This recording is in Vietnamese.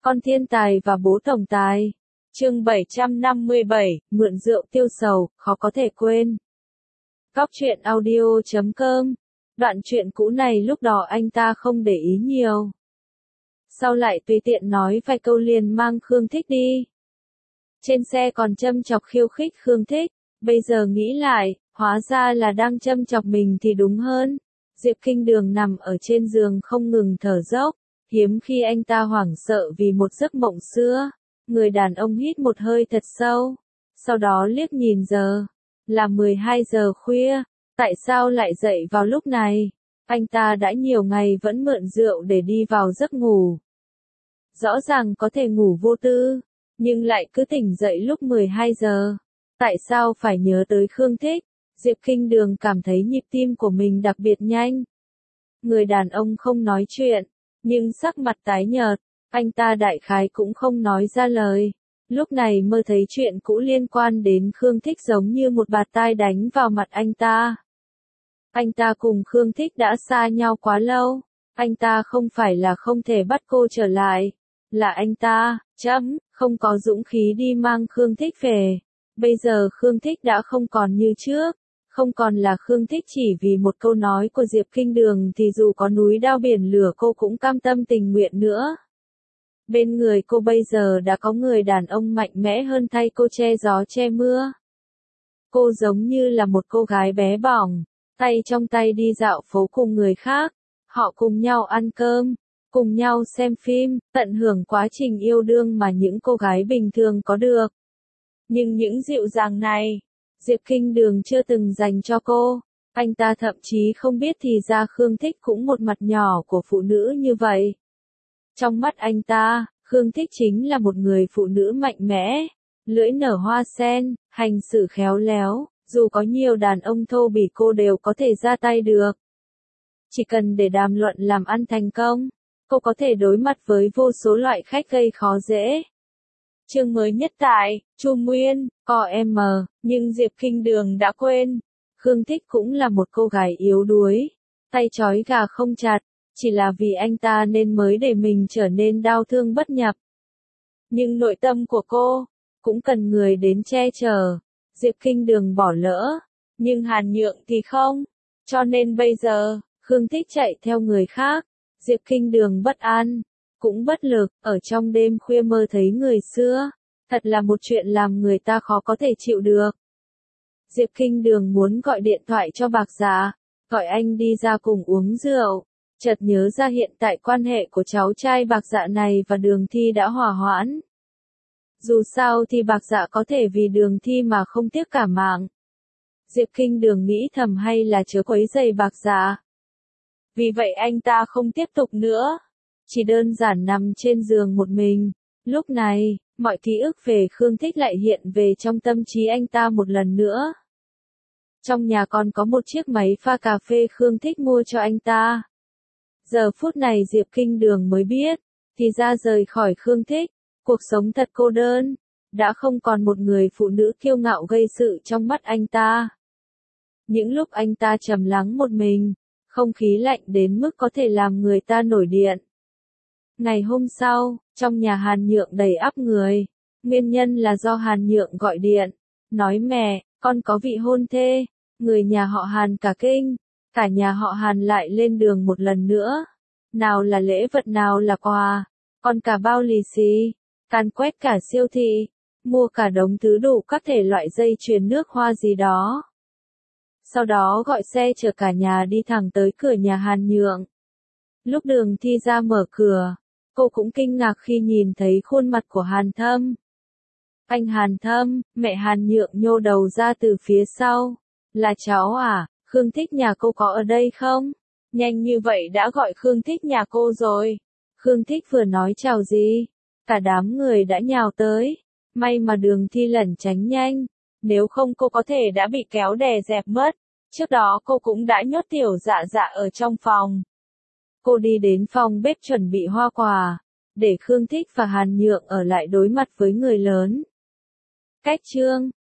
Con thiên tài và bố tổng tài. Chương 757, mượn rượu tiêu sầu, khó có thể quên. Góc truyện audio.com. Đoạn truyện cũ này lúc đó anh ta không để ý nhiều. Sau lại tùy tiện nói vài câu liền mang Khương Thích đi. Trên xe còn châm chọc khiêu khích Khương Thích, bây giờ nghĩ lại, hóa ra là đang châm chọc mình thì đúng hơn. Diệp Kinh Đường nằm ở trên giường không ngừng thở dốc, hiếm khi anh ta hoảng sợ vì một giấc mộng xưa. Người đàn ông hít một hơi thật sâu, sau đó liếc nhìn giờ, là 12 giờ khuya, tại sao lại dậy vào lúc này? Anh ta đã nhiều ngày vẫn mượn rượu để đi vào giấc ngủ. Rõ ràng có thể ngủ vô tư, nhưng lại cứ tỉnh dậy lúc 12 giờ. Tại sao phải nhớ tới Khương Thích? Diệp Kinh Đường cảm thấy nhịp tim của mình đặc biệt nhanh. Người đàn ông không nói chuyện, nhưng sắc mặt tái nhợt, anh ta đại khái cũng không nói ra lời. Lúc này mơ thấy chuyện cũ liên quan đến Khương Thích giống như một bạt tai đánh vào mặt anh ta. Anh ta cùng Khương Thích đã xa nhau quá lâu, anh ta không phải là không thể bắt cô trở lại, là anh ta, không có dũng khí đi mang Khương Thích về. Bây giờ Khương Thích đã không còn như trước, không còn là Khương Thích chỉ vì một câu nói của Diệp Kinh Đường thì dù có núi đao biển lửa cô cũng cam tâm tình nguyện nữa. Bên người cô bây giờ đã có người đàn ông mạnh mẽ hơn thay cô che gió che mưa. Cô giống như là một cô gái bé bỏng, tay trong tay đi dạo phố cùng người khác. Họ cùng nhau ăn cơm, cùng nhau xem phim, tận hưởng quá trình yêu đương mà những cô gái bình thường có được. Nhưng những dịu dàng này, Diệp Kinh Đường chưa từng dành cho cô. Anh ta thậm chí không biết thì ra Khương Thích cũng một mặt nhỏ của phụ nữ như vậy. Trong mắt anh ta, Khương Thích chính là một người phụ nữ mạnh mẽ, lưỡi nở hoa sen, hành xử khéo léo, dù có nhiều đàn ông thô bỉ cô đều có thể ra tay được. Chỉ cần để đàm luận làm ăn thành công, cô có thể đối mặt với vô số loại khách gây khó dễ. Chương mới nhất tại, Trung Nguyên, com, nhưng Diệp Kinh Đường đã quên. Khương Thích cũng là một cô gái yếu đuối, tay trói gà không chặt, chỉ là vì anh ta nên mới để mình trở nên đau thương bất nhập. Nhưng nội tâm của cô, cũng cần người đến che chở. Diệp Kinh Đường bỏ lỡ, nhưng Hàn Nhượng thì không. Cho nên bây giờ, Khương Thích chạy theo người khác. Diệp Kinh Đường bất an, cũng bất lực, ở trong đêm khuya mơ thấy người xưa. Thật là một chuyện làm người ta khó có thể chịu được. Diệp Kinh Đường muốn gọi điện thoại cho Bạc Dạ, gọi anh đi ra cùng uống rượu. Chợt nhớ ra hiện tại quan hệ của cháu trai Bạc Dạ này và Đường Thi đã hòa hoãn. Dù sao thì Bạc Dạ có thể vì Đường Thi mà không tiếc cả mạng. Diệp Kinh Đường nghĩ thầm hay là chớ quấy rầy Bạc Dạ. Vì vậy anh ta không tiếp tục nữa, chỉ đơn giản nằm trên giường một mình. Lúc này, mọi ký ức về Khương Thích lại hiện về trong tâm trí anh ta một lần nữa. Trong nhà còn có một chiếc máy pha cà phê Khương Thích mua cho anh ta. Giờ phút này Diệp Kinh Đường mới biết, thì ra rời khỏi Khương Thích, cuộc sống thật cô đơn, đã không còn một người phụ nữ kiêu ngạo gây sự trong mắt anh ta. Những lúc anh ta trầm lắng một mình, không khí lạnh đến mức có thể làm người ta nổi điện. Ngày hôm sau, trong nhà Hàn Nhượng đầy ắp người, nguyên nhân là do Hàn Nhượng gọi điện, nói mẹ, con có vị hôn thê, người nhà họ Hàn cả kinh, cả nhà họ Hàn lại lên đường một lần nữa. Nào là lễ vật nào là quà, còn cả bao lì xì, càn quét cả siêu thị, mua cả đống thứ đủ các thể loại dây chuyền nước hoa gì đó. Sau đó gọi xe chở cả nhà đi thẳng tới cửa nhà Hàn Nhượng. Lúc Đường Thi ra mở cửa, cô cũng kinh ngạc khi nhìn thấy khuôn mặt của Hàn Thâm. Anh Hàn Thâm, mẹ Hàn Nhượng nhô đầu ra từ phía sau. Là cháu à, Khương Thích nhà cô có ở đây không? Nhanh như vậy đã gọi Khương Thích nhà cô rồi. Khương Thích vừa nói chào gì, cả đám người đã nhào tới. May mà Đường Thi lẩn tránh nhanh, nếu không cô có thể đã bị kéo đè dẹp mất. Trước đó cô cũng đã nhốt Tiểu Dạ Dạ ở trong phòng. Cô đi đến phòng bếp chuẩn bị hoa quả, để Khương Thích và Hàn Nhượng ở lại đối mặt với người lớn. Cách chương